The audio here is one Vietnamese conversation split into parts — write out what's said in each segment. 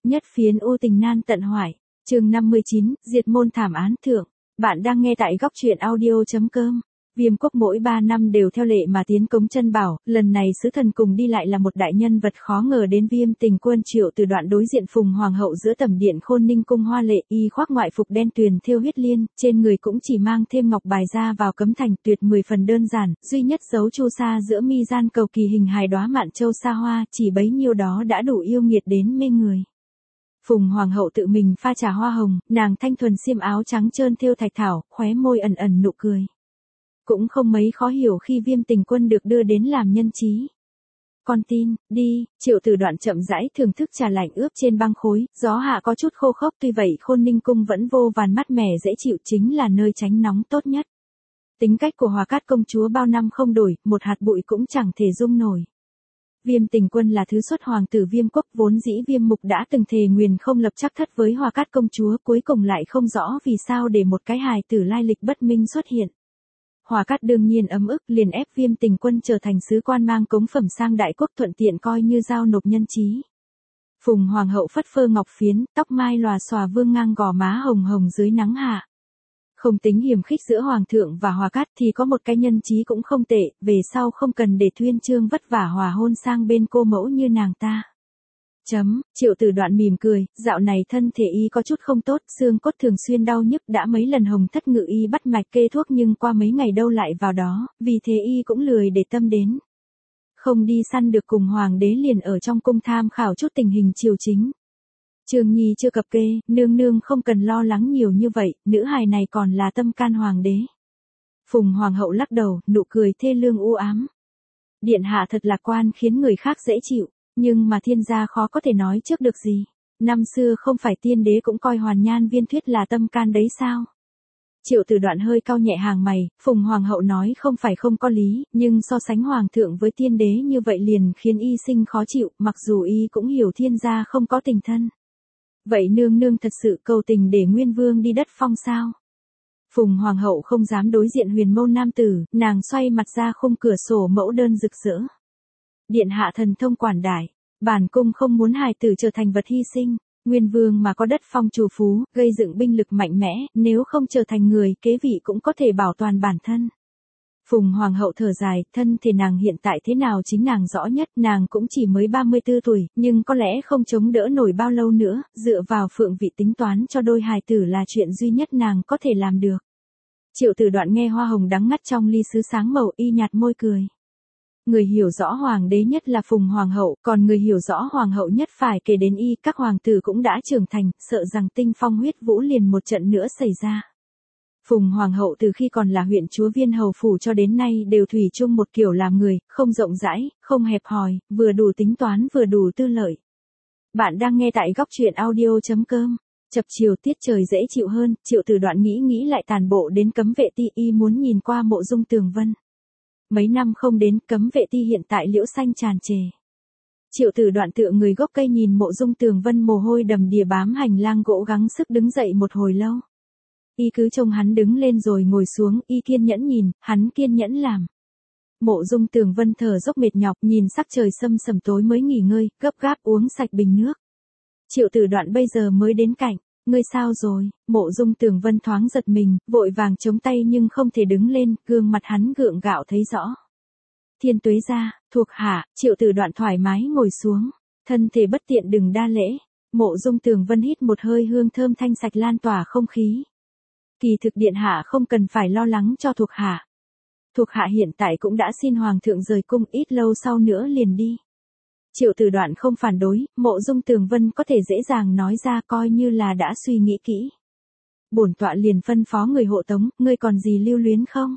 Nhất phiến u tình nan tận hoại. Chương 59, diệt môn thảm án thượng. Bạn đang nghe tại góc truyện audio.com. Viêm quốc mỗi 3 năm đều theo lệ mà tiến cống chân bảo, lần này sứ thần cùng đi lại là một đại nhân vật khó ngờ đến Viêm Tình Quân. Triệu Từ Đoạn đối diện Phùng Hoàng hậu giữa tẩm điện Khôn Ninh cung hoa lệ, y khoác ngoại phục đen tuyền thêu huyết liên, trên người cũng chỉ mang thêm ngọc bài ra vào cấm thành, tuyệt 10 phần đơn giản, duy nhất dấu chu sa giữa mi gian cầu kỳ hình hài đóa mạn châu sa hoa, chỉ bấy nhiêu đó đã đủ yêu nghiệt đến mê người. Phùng Hoàng hậu tự mình pha trà hoa hồng, nàng thanh thuần xiêm áo trắng trơn thêu thạch thảo, khóe môi ẩn ẩn nụ cười. Cũng không mấy khó hiểu khi Viêm Tình Quân được đưa đến làm nhân trí. Con tin, đi. Triệu Từ Đoạn chậm rãi thưởng thức trà lạnh ướp trên băng khối, gió hạ có chút khô khốc, tuy vậy Khôn Ninh cung vẫn vô vàn mát mẻ dễ chịu, chính là nơi tránh nóng tốt nhất. Tính cách của Hòa Cát công chúa bao năm không đổi, một hạt bụi cũng chẳng thể dung nổi. Viêm Tình Quân là thứ xuất hoàng tử Viêm quốc, vốn dĩ Viêm mục đã từng thề nguyền không lập chắc thất với Hòa Cát công chúa, cuối cùng lại không rõ vì sao để một cái hài tử lai lịch bất minh xuất hiện. Hòa Cát đương nhiên ấm ức, liền ép Viêm Tình Quân trở thành sứ quan mang cống phẩm sang đại quốc, thuận tiện coi như giao nộp nhân trí. Phùng Hoàng hậu phất phơ ngọc phiến, tóc mai lòa xòa vương ngang gò má hồng hồng dưới nắng hạ. Không tính hiềm khích giữa Hoàng thượng và Hòa Cát thì có một cái nhân trí cũng không tệ, về sau không cần để Thuyên Chương vất vả hòa hôn sang bên cô mẫu như nàng ta. Triệu Từ Đoạn mỉm cười, dạo này thân thể y có chút không tốt, xương cốt thường xuyên đau nhức, đã mấy lần Hồng Thất ngự y bắt mạch kê thuốc nhưng qua mấy ngày đâu lại vào đó, vì thế y cũng lười để tâm đến. Không đi săn được cùng hoàng đế liền ở trong cung tham khảo chút tình hình triều chính. Trường Nhi chưa cập kê, nương nương không cần lo lắng nhiều như vậy, nữ hài này còn là tâm can hoàng đế. Phùng Hoàng hậu lắc đầu, nụ cười thê lương u ám. Điện hạ thật lạc quan khiến người khác dễ chịu. Nhưng mà thiên gia khó có thể nói trước được gì. Năm xưa không phải tiên đế cũng coi Hoàn Nhan Viên Thuyết là tâm can đấy sao? Triệu Từ Đoạn hơi cau nhẹ hàng mày, Phùng Hoàng hậu nói không phải không có lý, nhưng so sánh Hoàng thượng với tiên đế như vậy liền khiến y sinh khó chịu, mặc dù y cũng hiểu thiên gia không có tình thân. Vậy nương nương thật sự cầu tình để Nguyên Vương đi đất phong sao? Phùng Hoàng hậu không dám đối diện huyền môn nam tử, nàng xoay mặt ra khung cửa sổ mẫu đơn rực rỡ. Điện hạ thần thông quảng đại, bản cung không muốn hài tử trở thành vật hy sinh, Nguyên Vương mà có đất phong chủ phú, gây dựng binh lực mạnh mẽ, nếu không trở thành người kế vị cũng có thể bảo toàn bản thân. Phùng Hoàng hậu thở dài, thân thể nàng hiện tại thế nào chính nàng rõ nhất, nàng cũng chỉ mới 34 tuổi, nhưng có lẽ không chống đỡ nổi bao lâu nữa, dựa vào phượng vị tính toán cho đôi hài tử là chuyện duy nhất nàng có thể làm được. Triệu Từ Đoạn nghe hoa hồng đắng ngắt trong ly sứ sáng màu, y nhạt môi cười. Người hiểu rõ hoàng đế nhất là Phùng Hoàng hậu, còn người hiểu rõ hoàng hậu nhất phải kể đến y, các hoàng tử cũng đã trưởng thành, sợ rằng tinh phong huyết vũ liền một trận nữa xảy ra. Phùng Hoàng hậu từ khi còn là huyện chúa Viên hầu phủ cho đến nay đều thủy chung một kiểu làm người, không rộng rãi, không hẹp hòi, vừa đủ tính toán vừa đủ tư lợi. Bạn đang nghe tại góc truyện audio.com. Chập chiều tiết trời dễ chịu hơn, Triệu Từ Đoạn nghĩ lại tàn bộ đến Cấm Vệ Ti, y muốn nhìn qua mộ Dung Tường Vân. Mấy năm không đến, Cấm Vệ Ti hiện tại liễu xanh tràn trề. Triệu Từ Đoạn tựa người gốc cây nhìn mộ Dung Tường Vân mồ hôi đầm đìa bám hành lang gỗ gắng sức đứng dậy một hồi lâu. Y cứ trông hắn đứng lên rồi ngồi xuống, y kiên nhẫn nhìn, hắn kiên nhẫn làm. Mộ Dung Tường Vân thở dốc mệt nhọc, nhìn sắc trời sâm sầm tối mới nghỉ ngơi, gấp gáp uống sạch bình nước. Triệu Từ Đoạn bây giờ mới đến cạnh. Ngươi sao rồi? Mộ Dung Tường Vân thoáng giật mình, vội vàng chống tay nhưng không thể đứng lên, gương mặt hắn gượng gạo thấy rõ. Thiên tuế gia, thuộc hạ. Triệu Từ Đoạn thoải mái ngồi xuống, thân thể bất tiện đừng đa lễ. Mộ Dung Tường Vân hít một hơi hương thơm thanh sạch lan tỏa không khí. Kỳ thực điện hạ không cần phải lo lắng cho thuộc hạ. Thuộc hạ hiện tại cũng đã xin hoàng thượng rời cung, ít lâu sau nữa liền đi. Triệu Từ Đoạn không phản đối, Mộ Dung Tường Vân có thể dễ dàng nói ra coi như là đã suy nghĩ kỹ. Bổn tọa liền phân phó người hộ tống, ngươi còn gì lưu luyến không?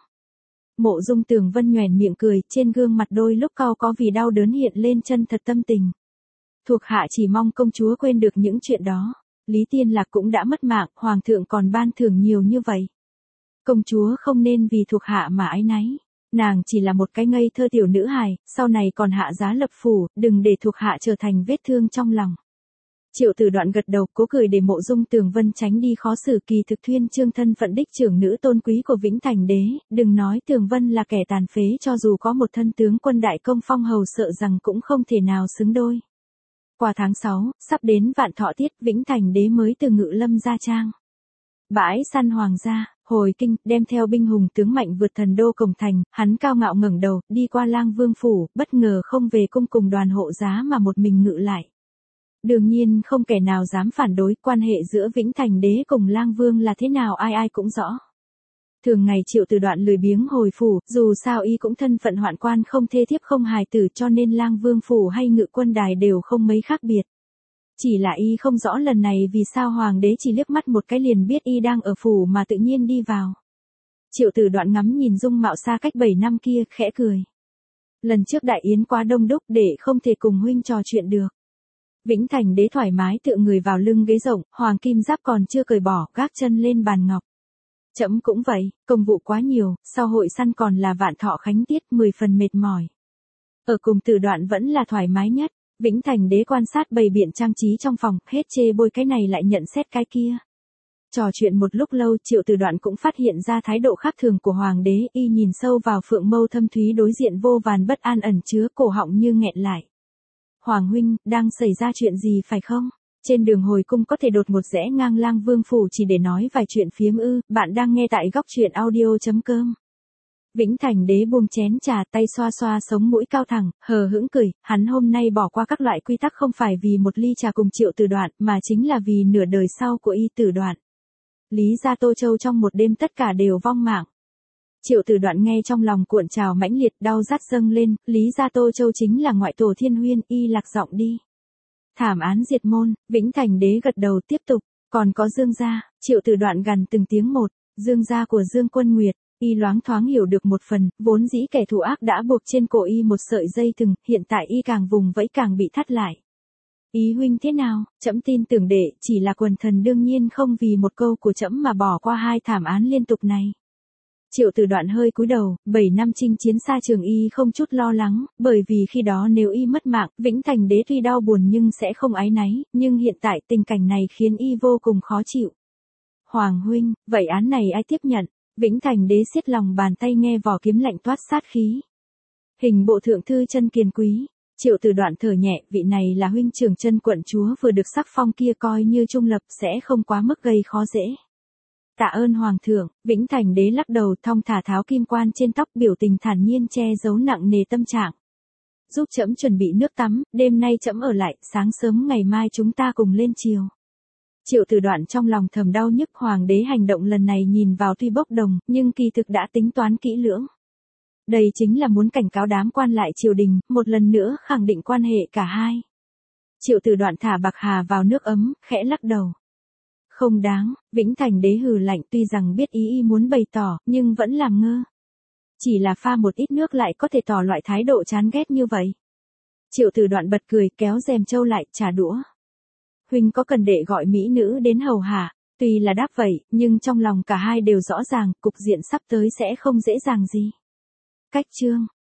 Mộ Dung Tường Vân nhoẻn miệng cười, trên gương mặt đôi lúc cau có vì đau đớn hiện lên chân thật tâm tình. Thuộc hạ chỉ mong công chúa quên được những chuyện đó. Lý Tiên Lạc cũng đã mất mạng, hoàng thượng còn ban thưởng nhiều như vậy. Công chúa không nên vì thuộc hạ mà áy náy. Nàng chỉ là một cái ngây thơ tiểu nữ hài, sau này còn hạ giá lập phủ, đừng để thuộc hạ trở thành vết thương trong lòng. Triệu Từ Đoạn gật đầu, cố cười để Mộ Dung Tường Vân tránh đi khó xử. Kỳ thực Thuyên Chương thân phận đích trưởng nữ tôn quý của Vĩnh Thành đế, đừng nói Tường Vân là kẻ tàn phế, cho dù có một thân tướng quân đại công phong hầu sợ rằng cũng không thể nào xứng đôi. Qua tháng 6, sắp đến vạn thọ tiết, Vĩnh Thành đế mới từ Ngự Lâm ra trang. Bãi săn hoàng gia, hồi kinh, đem theo binh hùng tướng mạnh vượt thần đô cổng thành, hắn cao ngạo ngẩng đầu, đi qua Lang Vương phủ, bất ngờ không về cung cùng đoàn hộ giá mà một mình ngự lại. Đương nhiên không kẻ nào dám phản đối, quan hệ giữa Vĩnh Thành đế cùng Lang Vương là thế nào ai ai cũng rõ. Thường ngày Triệu Từ Đoạn lười biếng hồi phủ, dù sao y cũng thân phận hoạn quan không thê thiếp không hài tử cho nên Lang Vương phủ hay Ngự Quân đài đều không mấy khác biệt. Chỉ là y không rõ lần này vì sao hoàng đế chỉ liếc mắt một cái liền biết y đang ở phủ mà tự nhiên đi vào. Triệu Từ Đoạn ngắm nhìn dung mạo xa cách 7 năm kia, khẽ cười. Lần trước đại yến quá đông đúc để không thể cùng huynh trò chuyện được. Vĩnh Thành đế thoải mái tựa người vào lưng ghế rộng, hoàng kim giáp còn chưa cởi bỏ, gác chân lên bàn ngọc. Trẫm cũng vậy, công vụ quá nhiều, sau hội săn còn là vạn thọ khánh tiết 10 phần mệt mỏi. Ở cùng Từ Đoạn vẫn là thoải mái nhất. Vĩnh Thành đế quan sát bày biện trang trí trong phòng, hết chê bôi cái này lại nhận xét cái kia. Trò chuyện một lúc lâu, Triệu Từ Đoạn cũng phát hiện ra thái độ khác thường của hoàng đế, y nhìn sâu vào phượng mâu thâm thúy đối diện vô vàn bất an ẩn chứa, cổ họng như nghẹn lại. Hoàng huynh, đang xảy ra chuyện gì phải không? Trên đường hồi cung có thể đột ngột rẽ ngang Lang Vương phủ chỉ để nói vài chuyện phiếm ư? Bạn đang nghe tại góc truyện audio.com. Vĩnh Thành đế buông chén trà, tay xoa xoa sống mũi cao thẳng, hờ hững cười, hắn hôm nay bỏ qua các loại quy tắc không phải vì một ly trà cùng Triệu Từ Đoạn, mà chính là vì nửa đời sau của y Từ Đoạn. Lý gia Tô Châu trong một đêm tất cả đều vong mạng. Triệu Từ Đoạn nghe trong lòng cuộn trào mãnh liệt, đau rát dâng lên, Lý gia Tô Châu chính là ngoại tổ Thiên Huyên, y lạc giọng đi. Thảm án diệt môn, Vĩnh Thành đế gật đầu tiếp tục, còn có Dương gia, Triệu Từ Đoạn gằn từng tiếng một, Dương gia của Dương Quân Nguyệt. Y loáng thoáng hiểu được một phần, vốn dĩ kẻ thù ác đã buộc trên cổ y một sợi dây thừng, hiện tại y càng vùng vẫy càng bị thắt lại. Ý huynh thế nào? Trẫm tin tưởng đệ, chỉ là quần thần đương nhiên không vì một câu của trẫm mà bỏ qua hai thảm án liên tục này. Triệu Từ Đoạn hơi cúi đầu, 7 năm chinh chiến xa trường y không chút lo lắng, bởi vì khi đó nếu y mất mạng, Vĩnh Thành đế tuy đau buồn nhưng sẽ không áy náy, nhưng hiện tại tình cảnh này khiến y vô cùng khó chịu. Hoàng huynh, vậy án này ai tiếp nhận? Vĩnh Thành đế siết lòng bàn tay nghe vỏ kiếm lạnh toát sát khí. Hình bộ thượng thư Chân Kiền Quý. Triệu Từ Đoạn thở nhẹ, vị này là huynh trưởng Chân quận chúa vừa được sắc phong kia, coi như trung lập sẽ không quá mức gây khó dễ. Tạ ơn hoàng thượng. Vĩnh Thành đế lắc đầu, thong thả tháo kim quan trên tóc, biểu tình thản nhiên che giấu nặng nề tâm trạng. Giúp trẫm chuẩn bị nước tắm, đêm nay trẫm ở lại, sáng sớm ngày mai chúng ta cùng lên triều. Triệu Từ Đoạn trong lòng thầm đau nhức, hoàng đế hành động lần này nhìn vào tuy bốc đồng, nhưng kỳ thực đã tính toán kỹ lưỡng. Đây chính là muốn cảnh cáo đám quan lại triều đình, một lần nữa khẳng định quan hệ cả hai. Triệu Từ Đoạn thả bạc hà vào nước ấm, khẽ lắc đầu. Không đáng, Vĩnh Thành đế hừ lạnh, tuy rằng biết ý y muốn bày tỏ, nhưng vẫn làm ngơ. Chỉ là pha một ít nước lại có thể tỏ loại thái độ chán ghét như vậy. Triệu Từ Đoạn bật cười, kéo rèm trâu lại, trả đũa. Huynh có cần đệ gọi mỹ nữ đến hầu hạ? Tuy là đáp vậy, nhưng trong lòng cả hai đều rõ ràng, cục diện sắp tới sẽ không dễ dàng gì. Cách chương,